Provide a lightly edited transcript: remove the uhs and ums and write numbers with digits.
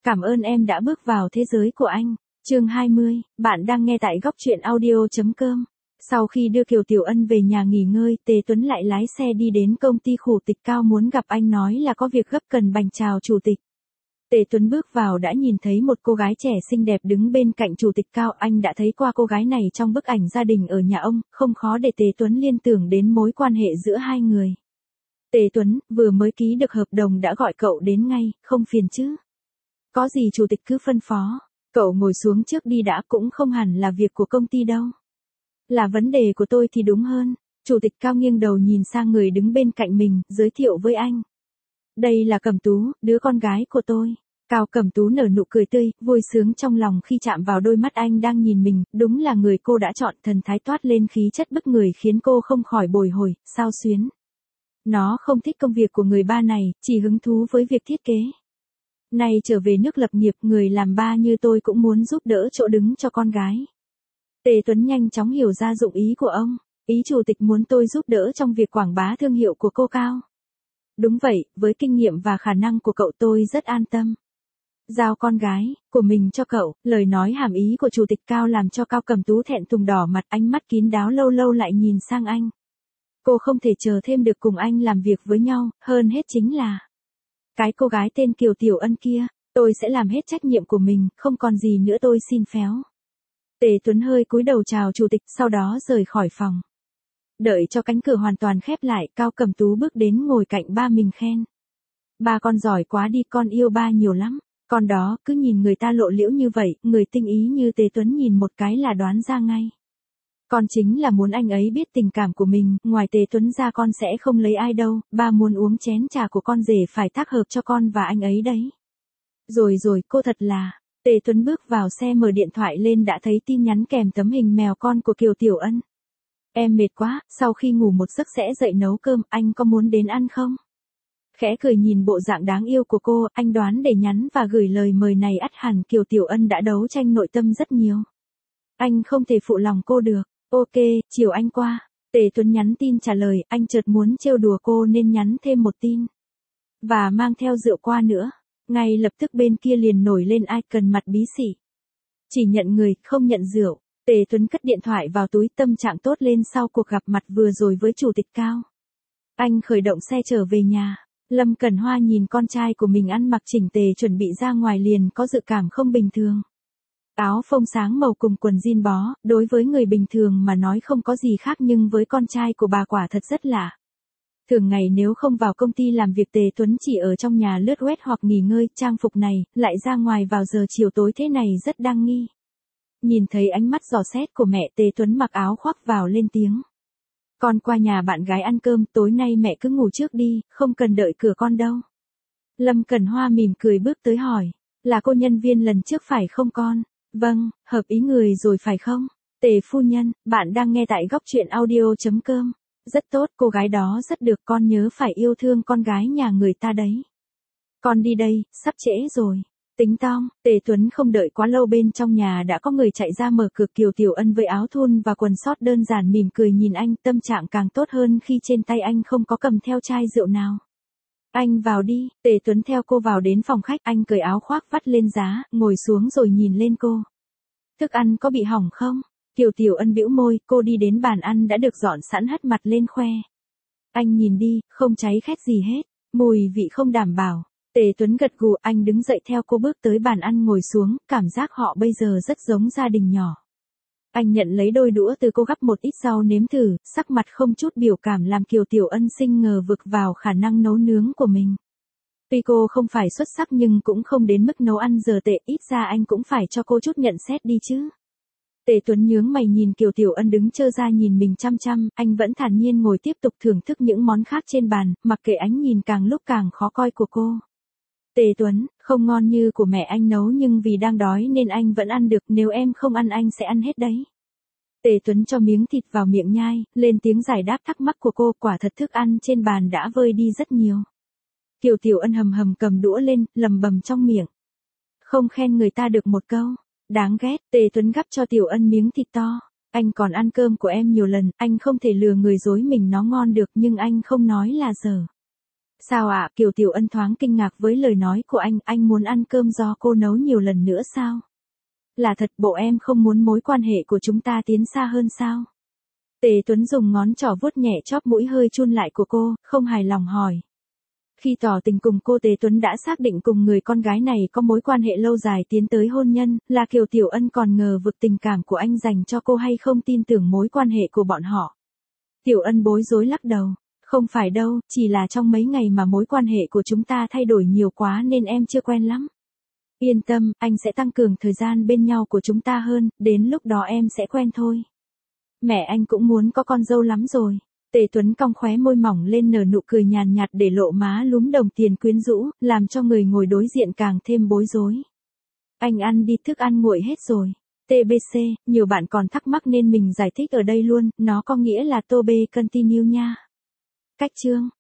Cảm ơn em đã bước vào thế giới của anh. Chương 20, bạn đang nghe tại góc truyện audio.com. Sau khi đưa Kiều Tiểu Ân về nhà nghỉ ngơi, Tề Tuấn lại lái xe đi đến công ty Khủ Tịch Cao muốn gặp anh, nói là có việc gấp cần bành chào chủ tịch. Tề Tuấn bước vào đã nhìn thấy một cô gái trẻ xinh đẹp đứng bên cạnh chủ tịch Cao. Anh đã thấy qua cô gái này trong bức ảnh gia đình ở nhà ông, không khó để Tề Tuấn liên tưởng đến mối quan hệ giữa hai người. Tề Tuấn, vừa mới ký được hợp đồng đã gọi cậu đến ngay, không phiền chứ? Có gì chủ tịch cứ phân phó, cậu ngồi xuống trước đi đã, cũng không hẳn là việc của công ty đâu. Là vấn đề của tôi thì đúng hơn. Chủ tịch Cao nghiêng đầu nhìn sang người đứng bên cạnh mình, giới thiệu với anh. Đây là Cẩm Tú, đứa con gái của tôi. Cao Cẩm Tú nở nụ cười tươi, vui sướng trong lòng khi chạm vào đôi mắt anh đang nhìn mình, đúng là người cô đã chọn, thần thái toát lên khí chất bức người khiến cô không khỏi bồi hồi, xao xuyến. Nó không thích công việc của người ba này, chỉ hứng thú với việc thiết kế. Nay trở về nước lập nghiệp, người làm ba như tôi cũng muốn giúp đỡ chỗ đứng cho con gái. Tề Tuấn nhanh chóng hiểu ra dụng ý của ông. Ý chủ tịch muốn tôi giúp đỡ trong việc quảng bá thương hiệu của cô Cao. Đúng vậy, với kinh nghiệm và khả năng của cậu tôi rất an tâm. Giao con gái của mình cho cậu. Lời nói hàm ý của chủ tịch Cao làm cho Cao Cẩm Tú thẹn thùng đỏ mặt, ánh mắt kín đáo lâu lâu lại nhìn sang anh. Cô không thể chờ thêm được cùng anh làm việc với nhau, hơn hết chính là cái cô gái tên Kiều Tiểu Ân kia. Tôi sẽ làm hết trách nhiệm của mình, không còn gì nữa, tôi xin phéo. Tề Tuấn hơi cúi đầu chào chủ tịch, sau đó rời khỏi phòng. Đợi cho cánh cửa hoàn toàn khép lại, Cao Cẩm Tú bước đến ngồi cạnh ba mình khen. Ba con giỏi quá đi, con yêu ba nhiều lắm. Con đó, cứ nhìn người ta lộ liễu như vậy, người tinh ý như Tề Tuấn nhìn một cái là đoán ra ngay. Con chính là muốn anh ấy biết tình cảm của mình, ngoài Tề Tuấn ra con sẽ không lấy ai đâu, ba muốn uống chén trà của con rể phải tác hợp cho con và anh ấy đấy. Rồi rồi, cô thật là... Tề Tuấn bước vào xe mở điện thoại lên đã thấy tin nhắn kèm tấm hình mèo con của Kiều Tiểu Ân. Em mệt quá, sau khi ngủ một giấc sẽ dậy nấu cơm, anh có muốn đến ăn không? Khẽ cười nhìn bộ dạng đáng yêu của cô, anh đoán để nhắn và gửi lời mời này ắt hẳn Kiều Tiểu Ân đã đấu tranh nội tâm rất nhiều. Anh không thể phụ lòng cô được. Ok, chiều anh qua. Tề Tuấn nhắn tin trả lời, anh chợt muốn trêu đùa cô nên nhắn thêm một tin. Và mang theo rượu qua nữa. Ngay lập tức bên kia liền nổi lên icon mặt bí xỉ. Chỉ nhận người, không nhận rượu. Tề Tuấn cất điện thoại vào túi, tâm trạng tốt lên sau cuộc gặp mặt vừa rồi với chủ tịch Cao. Anh khởi động xe trở về nhà. Lâm Cẩn Hoa nhìn con trai của mình ăn mặc chỉnh tề chuẩn bị ra ngoài liền có dự cảm không bình thường. Áo phông sáng màu cùng quần jean bó, đối với người bình thường mà nói không có gì khác nhưng với con trai của bà quả thật rất lạ. Thường ngày nếu không vào công ty làm việc, Tề Tuấn chỉ ở trong nhà lướt web hoặc nghỉ ngơi, trang phục này, lại ra ngoài vào giờ chiều tối thế này rất đáng nghi. Nhìn thấy ánh mắt dò xét của mẹ, Tề Tuấn mặc áo khoác vào lên tiếng. Con qua nhà bạn gái ăn cơm, tối nay mẹ cứ ngủ trước đi, không cần đợi cửa con đâu. Lâm Cẩn Hoa mỉm cười bước tới hỏi, là cô nhân viên lần trước phải không con? Vâng, hợp ý người rồi phải không? Tề phu nhân, bạn đang nghe tại góc truyện audio.com. Rất tốt, cô gái đó rất được, con nhớ phải yêu thương con gái nhà người ta đấy. Con đi đây, sắp trễ rồi. Tính tong, Tề Tuấn không đợi quá lâu, bên trong nhà đã có người chạy ra mở cửa. Kiều Tiểu Ân với áo thun và quần sót đơn giản mỉm cười nhìn anh, tâm trạng càng tốt hơn khi trên tay anh không có cầm theo chai rượu nào. Anh vào đi. Tề Tuấn theo cô vào đến phòng khách, anh cởi áo khoác vắt lên giá, ngồi xuống rồi nhìn lên cô. Thức ăn có bị hỏng không? Kiều Tiểu Ân bĩu môi, cô đi đến bàn ăn đã được dọn sẵn hất mặt lên khoe. Anh nhìn đi, không cháy khét gì hết, mùi vị không đảm bảo. Tề Tuấn gật gù, anh đứng dậy theo cô bước tới bàn ăn ngồi xuống, cảm giác họ bây giờ rất giống gia đình nhỏ. Anh nhận lấy đôi đũa từ cô, gắp một ít rau nếm thử, sắc mặt không chút biểu cảm làm Kiều Tiểu Ân sinh ngờ vực vào khả năng nấu nướng của mình. Tuy cô không phải xuất sắc nhưng cũng không đến mức nấu ăn dở tệ, ít ra anh cũng phải cho cô chút nhận xét đi chứ. Tề Tuấn nhướng mày nhìn Kiều Tiểu Ân đứng trơ ra nhìn mình chăm chăm, anh vẫn thản nhiên ngồi tiếp tục thưởng thức những món khác trên bàn, mặc kệ ánh nhìn càng lúc càng khó coi của cô. Tề Tuấn, không ngon như của mẹ anh nấu nhưng vì đang đói nên anh vẫn ăn được, nếu em không ăn anh sẽ ăn hết đấy. Tề Tuấn cho miếng thịt vào miệng nhai, lên tiếng giải đáp thắc mắc của cô, quả thật thức ăn trên bàn đã vơi đi rất nhiều. Kiều Tiểu Ân hầm hầm cầm đũa lên, lầm bầm trong miệng. Không khen người ta được một câu. Đáng ghét. Tề Tuấn gắp cho Tiểu Ân miếng thịt to. Anh còn ăn cơm của em nhiều lần, anh không thể lừa người dối mình nó ngon được nhưng anh không nói là dở. Sao ạ? Kiều Tiểu Ân thoáng kinh ngạc với lời nói của anh muốn ăn cơm do cô nấu nhiều lần nữa sao? Là thật, bộ em không muốn mối quan hệ của chúng ta tiến xa hơn sao? Tề Tuấn dùng ngón trỏ vuốt nhẹ chóp mũi hơi chun lại của cô, không hài lòng hỏi. Khi tỏ tình cùng cô, Tề Tuấn đã xác định cùng người con gái này có mối quan hệ lâu dài tiến tới hôn nhân, là Kiều Tiểu Ân còn ngờ vực tình cảm của anh dành cho cô hay không tin tưởng mối quan hệ của bọn họ. Tiểu Ân bối rối lắc đầu. Không phải đâu, chỉ là trong mấy ngày mà mối quan hệ của chúng ta thay đổi nhiều quá nên em chưa quen lắm. Yên tâm, anh sẽ tăng cường thời gian bên nhau của chúng ta hơn, đến lúc đó em sẽ quen thôi. Mẹ anh cũng muốn có con dâu lắm rồi. Tề Tuấn cong khóe môi mỏng lên nở nụ cười nhàn nhạt để lộ má lúm đồng tiền quyến rũ, làm cho người ngồi đối diện càng thêm bối rối. Anh ăn đi, thức ăn nguội hết rồi. TBC, nhiều bạn còn thắc mắc nên mình giải thích ở đây luôn, nó có nghĩa là to be continue nha. Cách chương